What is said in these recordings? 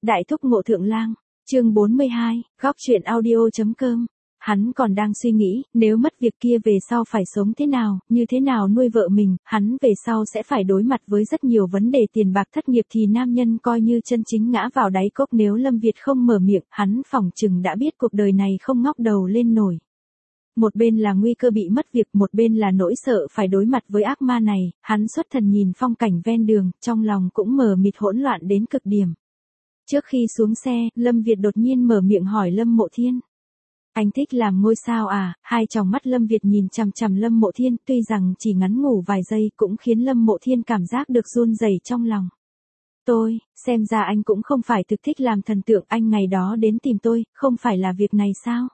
Đại thúc Ngộ Thượng Lang, chương 42, góc truyện audio.com. Hắn còn đang suy nghĩ, nếu mất việc kia về sau phải sống thế nào, như thế nào nuôi vợ mình, hắn về sau sẽ phải đối mặt với rất nhiều vấn đề tiền bạc thất nghiệp thì nam nhân coi như chân chính ngã vào đáy cốc nếu Lâm Việt không mở miệng, hắn phỏng chừng đã biết cuộc đời này không ngóc đầu lên nổi. Một bên là nguy cơ bị mất việc, một bên là nỗi sợ phải đối mặt với ác ma này, hắn xuất thần nhìn phong cảnh ven đường, trong lòng cũng mờ mịt hỗn loạn đến cực điểm. Trước khi xuống xe, Lâm Việt đột nhiên mở miệng hỏi Lâm Mộ Thiên. Anh thích làm ngôi sao à? Hai tròng mắt Lâm Việt nhìn chằm chằm Lâm Mộ Thiên, tuy rằng chỉ ngắn ngủ vài giây cũng khiến Lâm Mộ Thiên cảm giác được run rẩy trong lòng. Xem ra anh cũng không phải thực thích làm thần tượng, anh ngày đó đến tìm tôi, không phải là việc này sao?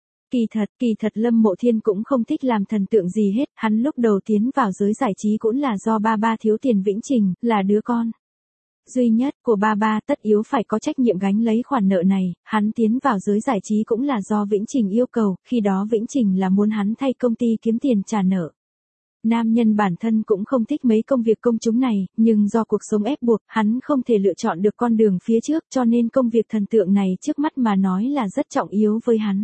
Kỳ thật Lâm Mộ Thiên cũng không thích làm thần tượng gì hết, hắn lúc đầu tiến vào giới giải trí cũng là do ba thiếu tiền Vĩnh Trình, là đứa con duy nhất của ba tất yếu phải có trách nhiệm gánh lấy khoản nợ này, hắn tiến vào giới giải trí cũng là do Vĩnh Trình yêu cầu, khi đó Vĩnh Trình là muốn hắn thay công ty kiếm tiền trả nợ. Nam nhân bản thân cũng không thích mấy công việc công chúng này, nhưng do cuộc sống ép buộc, hắn không thể lựa chọn được con đường phía trước cho nên công việc thần tượng này trước mắt mà nói là rất trọng yếu với hắn.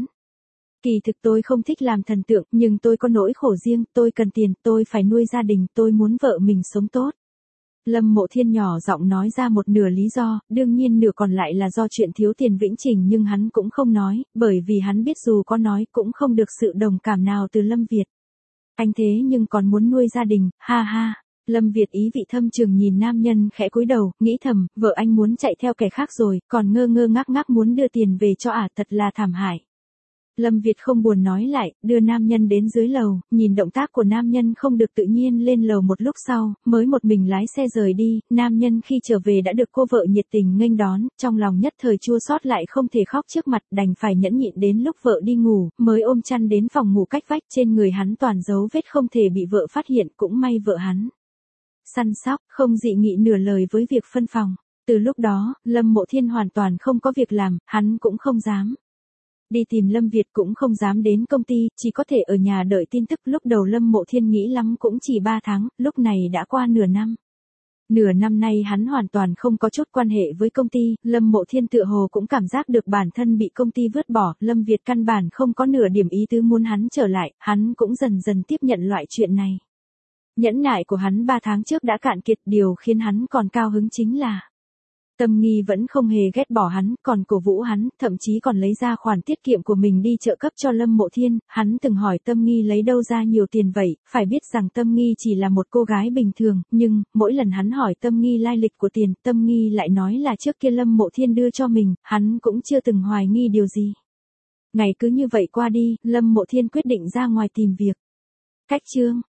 Kỳ thực tôi không thích làm thần tượng, nhưng tôi có nỗi khổ riêng, tôi cần tiền, tôi phải nuôi gia đình, tôi muốn vợ mình sống tốt. Lâm Mộ Thiên nhỏ giọng nói ra một nửa lý do, đương nhiên nửa còn lại là do chuyện thiếu tiền Vĩnh Trình nhưng hắn cũng không nói, bởi vì hắn biết dù có nói cũng không được sự đồng cảm nào từ Lâm Việt. Anh thế nhưng còn muốn nuôi gia đình, ha ha. Lâm Việt ý vị thâm trường nhìn nam nhân khẽ cúi đầu, nghĩ thầm, vợ anh muốn chạy theo kẻ khác rồi, còn ngơ ngác muốn đưa tiền về cho thật là thảm hại. Lâm Việt không buồn nói lại, đưa nam nhân đến dưới lầu, nhìn động tác của nam nhân không được tự nhiên lên lầu một lúc sau, mới một mình lái xe rời đi, nam nhân khi trở về đã được cô vợ nhiệt tình nghênh đón, trong lòng nhất thời chua xót lại không thể khóc trước mặt, đành phải nhẫn nhịn đến lúc vợ đi ngủ, mới ôm chăn đến phòng ngủ cách vách, trên người hắn toàn dấu vết không thể bị vợ phát hiện, cũng may vợ hắn săn sóc, không dị nghị nửa lời với việc phân phòng. Từ lúc đó, Lâm Mộ Thiên hoàn toàn không có việc làm, hắn cũng không dám đi tìm Lâm Việt, cũng không dám đến công ty, chỉ có thể ở nhà đợi tin tức. Lúc đầu Lâm Mộ Thiên nghĩ lắm cũng chỉ 3 tháng, lúc này đã qua nửa năm. Nửa năm nay hắn hoàn toàn không có chút quan hệ với công ty, Lâm Mộ Thiên tựa hồ cũng cảm giác được bản thân bị công ty vứt bỏ, Lâm Việt căn bản không có nửa điểm ý tứ muốn hắn trở lại, hắn cũng dần dần tiếp nhận loại chuyện này. Nhẫn nại của hắn 3 tháng trước đã cạn kiệt, điều khiến hắn còn cao hứng chính là Tâm Nghi vẫn không hề ghét bỏ hắn, còn cổ vũ hắn, thậm chí còn lấy ra khoản tiết kiệm của mình đi trợ cấp cho Lâm Mộ Thiên. Hắn từng hỏi Tâm Nghi lấy đâu ra nhiều tiền vậy, phải biết rằng Tâm Nghi chỉ là một cô gái bình thường, nhưng mỗi lần hắn hỏi Tâm Nghi lai lịch của tiền, Tâm Nghi lại nói là trước kia Lâm Mộ Thiên đưa cho mình, hắn cũng chưa từng hoài nghi điều gì. Ngày cứ như vậy qua đi, Lâm Mộ Thiên quyết định ra ngoài tìm việc. Cách chương